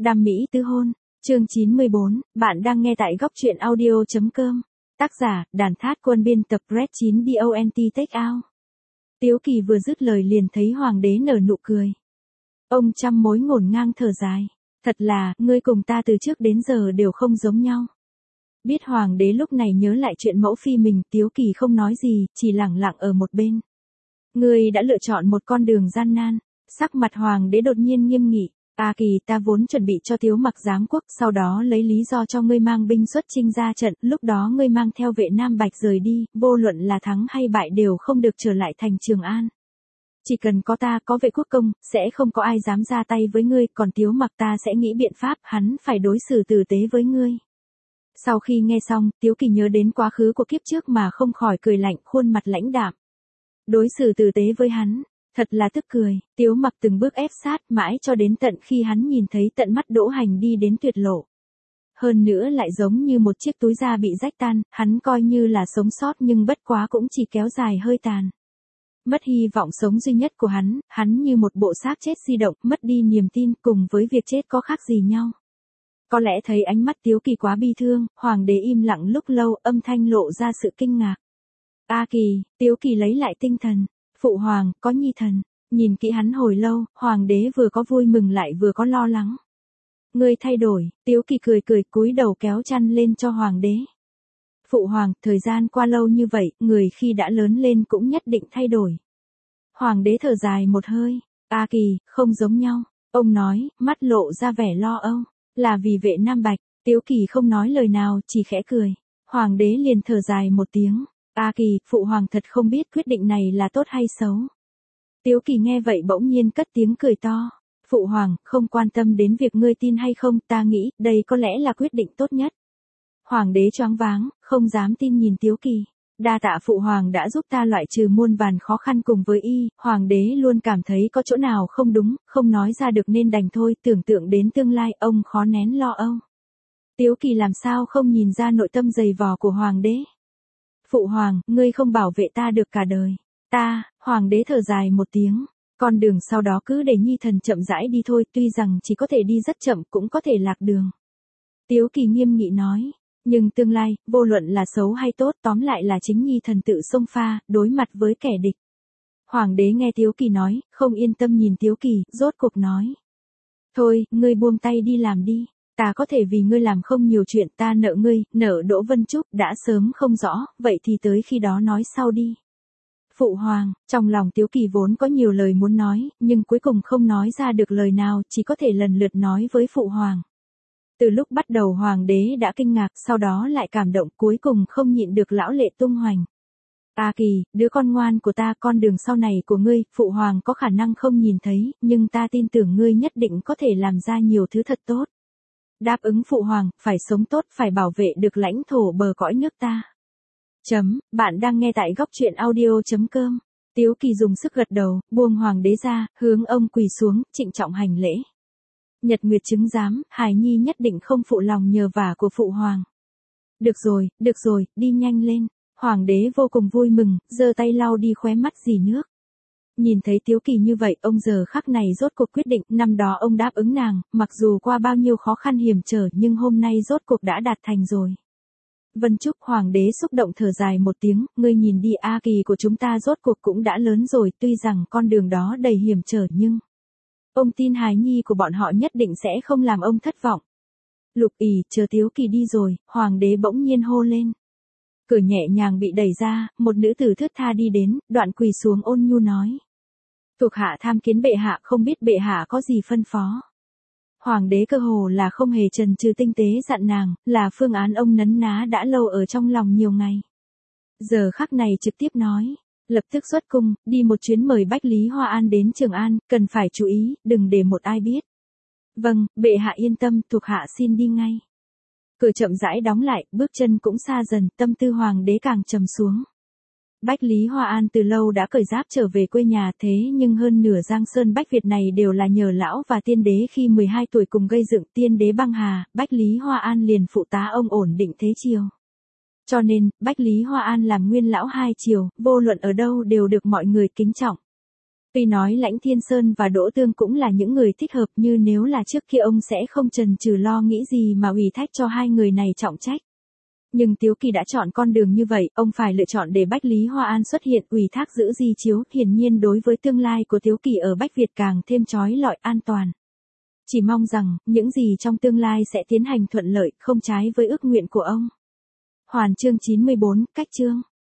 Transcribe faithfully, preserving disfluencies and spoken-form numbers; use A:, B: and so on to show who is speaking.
A: Đam mỹ tứ hôn, chương chín mươi bốn, bạn đang nghe tại góc truyện audio.com. Tác giả, Đàn Thát Quân biên tập Red chín Dont Take Out. Tiếu Kỳ vừa dứt lời liền thấy hoàng đế nở nụ cười. Ông trăm mối ngổn ngang thở dài. Thật là, ngươi cùng ta từ trước đến giờ đều không giống nhau. Biết hoàng đế lúc này nhớ lại chuyện mẫu phi mình, Tiếu Kỳ không nói gì, chỉ lẳng lặng ở một bên. Ngươi đã lựa chọn một con đường gian nan. Sắc mặt hoàng đế đột nhiên nghiêm nghị. A Kỳ, ta vốn chuẩn bị cho Tiếu Mặc giáng quốc, sau đó lấy lý do cho ngươi mang binh xuất chinh ra trận, lúc đó ngươi mang theo vệ Nam Bạch rời đi, vô luận là thắng hay bại đều không được trở lại thành Trường An. Chỉ cần có ta, có vệ quốc công, sẽ không có ai dám ra tay với ngươi, còn Tiếu Mặc ta sẽ nghĩ biện pháp, hắn phải đối xử tử tế với ngươi. Sau khi nghe xong, Tiếu Kỳ nhớ đến quá khứ của kiếp trước mà không khỏi cười lạnh, khuôn mặt lãnh đạm. Đối xử tử tế với hắn. Thật là tức cười, Tiếu Mặc từng bước ép sát mãi cho đến tận khi hắn nhìn thấy tận mắt Đỗ Hành đi đến tuyệt lộ. Hơn nữa lại giống như một chiếc túi da bị rách tan, hắn coi như là sống sót nhưng bất quá cũng chỉ kéo dài hơi tàn. Mất hy vọng sống duy nhất của hắn, hắn như một bộ xác chết di động, mất đi niềm tin, cùng với việc chết có khác gì nhau. Có lẽ thấy ánh mắt Tiếu Kỳ quá bi thương, hoàng đế im lặng lúc lâu, âm thanh lộ ra sự kinh ngạc. A Kỳ, Tiếu Kỳ lấy lại tinh thần. Phụ hoàng, có nhi thần. Nhìn kỹ hắn hồi lâu, hoàng đế vừa có vui mừng lại vừa có lo lắng. Ngươi thay đổi, Tiếu Kỳ cười cười cúi đầu kéo chăn lên cho hoàng đế. Phụ hoàng, thời gian qua lâu như vậy, người khi đã lớn lên cũng nhất định thay đổi. Hoàng đế thở dài một hơi. A Kỳ, không giống nhau. Ông nói, mắt lộ ra vẻ lo âu. Là vì vệ Nam Bạch. Tiếu Kỳ không nói lời nào, chỉ khẽ cười. Hoàng đế liền thở dài một tiếng. A Kỳ, phụ hoàng thật không biết quyết định này là tốt hay xấu. Tiếu Kỳ nghe vậy bỗng nhiên cất tiếng cười to. Phụ hoàng, không quan tâm đến việc ngươi tin hay không, ta nghĩ, đây có lẽ là quyết định tốt nhất. Hoàng đế choáng váng, không dám tin nhìn Tiếu Kỳ. Đa tạ phụ hoàng đã giúp ta loại trừ muôn vàn khó khăn cùng với y, hoàng đế luôn cảm thấy có chỗ nào không đúng, không nói ra được nên đành thôi, tưởng tượng đến tương lai, ông khó nén lo âu. Tiếu Kỳ làm sao không nhìn ra nội tâm dày vò của hoàng đế. Phụ hoàng, ngươi không bảo vệ ta được cả đời. Ta, hoàng đế thở dài một tiếng. Con đường sau đó cứ để nhi thần chậm rãi đi thôi, tuy rằng chỉ có thể đi rất chậm cũng có thể lạc đường. Tiếu Kỳ nghiêm nghị nói. Nhưng tương lai, vô luận là xấu hay tốt, tóm lại là chính nhi thần tự xông pha, đối mặt với kẻ địch. Hoàng đế nghe Tiếu Kỳ nói, không yên tâm nhìn Tiếu Kỳ, rốt cuộc nói. Thôi, ngươi buông tay đi làm đi. Ta có thể vì ngươi làm không nhiều chuyện, ta nợ ngươi, nợ Đỗ Vân Trúc đã sớm không rõ, vậy thì tới khi đó nói sau đi. Phụ hoàng, trong lòng Tiếu Kỳ vốn có nhiều lời muốn nói, nhưng cuối cùng không nói ra được lời nào, chỉ có thể lần lượt nói với phụ hoàng. Từ lúc bắt đầu hoàng đế đã kinh ngạc, sau đó lại cảm động, cuối cùng không nhịn được lão lệ tung hoành. A Kỳ, đứa con ngoan của ta, con đường sau này của ngươi, phụ hoàng có khả năng không nhìn thấy, nhưng ta tin tưởng ngươi nhất định có thể làm ra nhiều thứ thật tốt. Đáp ứng phụ hoàng, phải sống tốt, phải bảo vệ được lãnh thổ bờ cõi nước ta. Chấm, bạn đang nghe tại góc truyện audio.com. Tiếu Kỳ dùng sức gật đầu, buông hoàng đế ra, hướng ông quỳ xuống, trịnh trọng hành lễ. Nhật Nguyệt chứng giám, hài nhi nhất định không phụ lòng nhờ vả của phụ hoàng. Được rồi, được rồi, đi nhanh lên. Hoàng đế vô cùng vui mừng, giơ tay lau đi khóe mắt dì nước. Nhìn thấy Tiếu Kỳ như vậy, ông giờ khắc này rốt cuộc quyết định, năm đó ông đáp ứng nàng, mặc dù qua bao nhiêu khó khăn hiểm trở nhưng hôm nay rốt cuộc đã đạt thành rồi. Vân Trúc, hoàng đế xúc động thở dài một tiếng, ngươi nhìn đi, A Kỳ của chúng ta rốt cuộc cũng đã lớn rồi, tuy rằng con đường đó đầy hiểm trở nhưng ông tin hài nhi của bọn họ nhất định sẽ không làm ông thất vọng. Lục ỉ, chờ Tiếu Kỳ đi rồi, hoàng đế bỗng nhiên hô lên. Cửa nhẹ nhàng bị đẩy ra, một nữ tử thướt tha đi đến, đoạn quỳ xuống ôn nhu nói. Thuộc hạ tham kiến bệ hạ, không biết bệ hạ có gì phân phó. Hoàng đế cơ hồ là không hề chần chừ tinh tế dặn nàng, là phương án ông nấn ná đã lâu ở trong lòng nhiều ngày. Giờ khắc này trực tiếp nói, lập tức xuất cung, đi một chuyến mời Bách Lý Hoa An đến Trường An, cần phải chú ý, đừng để một ai biết. Vâng, bệ hạ yên tâm, thuộc hạ xin đi ngay. Cửa chậm rãi đóng lại, bước chân cũng xa dần, tâm tư hoàng đế càng trầm xuống. Bách Lý Hoa An từ lâu đã cởi giáp trở về quê nhà, thế nhưng hơn nửa Giang Sơn Bách Việt này đều là nhờ lão và tiên đế khi mười hai tuổi cùng gây dựng tiên đế băng hà, Bách Lý Hoa An liền phụ tá ông ổn định thế triều. Cho nên, Bách Lý Hoa An làm nguyên lão hai triều, vô luận ở đâu đều được mọi người kính trọng. Tuy nói Lãnh Thiên Sơn và Đỗ Tương cũng là những người thích hợp, như nếu là trước kia ông sẽ không chần chừ lo nghĩ gì mà ủy thác cho hai người này trọng trách. Nhưng Tiếu Kỳ đã chọn con đường như vậy, ông phải lựa chọn để Bách Lý Hoa An xuất hiện, ủy thác giữ di chiếu, hiển nhiên đối với tương lai của Tiếu Kỳ ở Bách Việt càng thêm chói lọi an toàn. Chỉ mong rằng, những gì trong tương lai sẽ tiến hành thuận lợi, không trái với ước nguyện của ông. Hoàn chương chín mươi bốn, cách chương.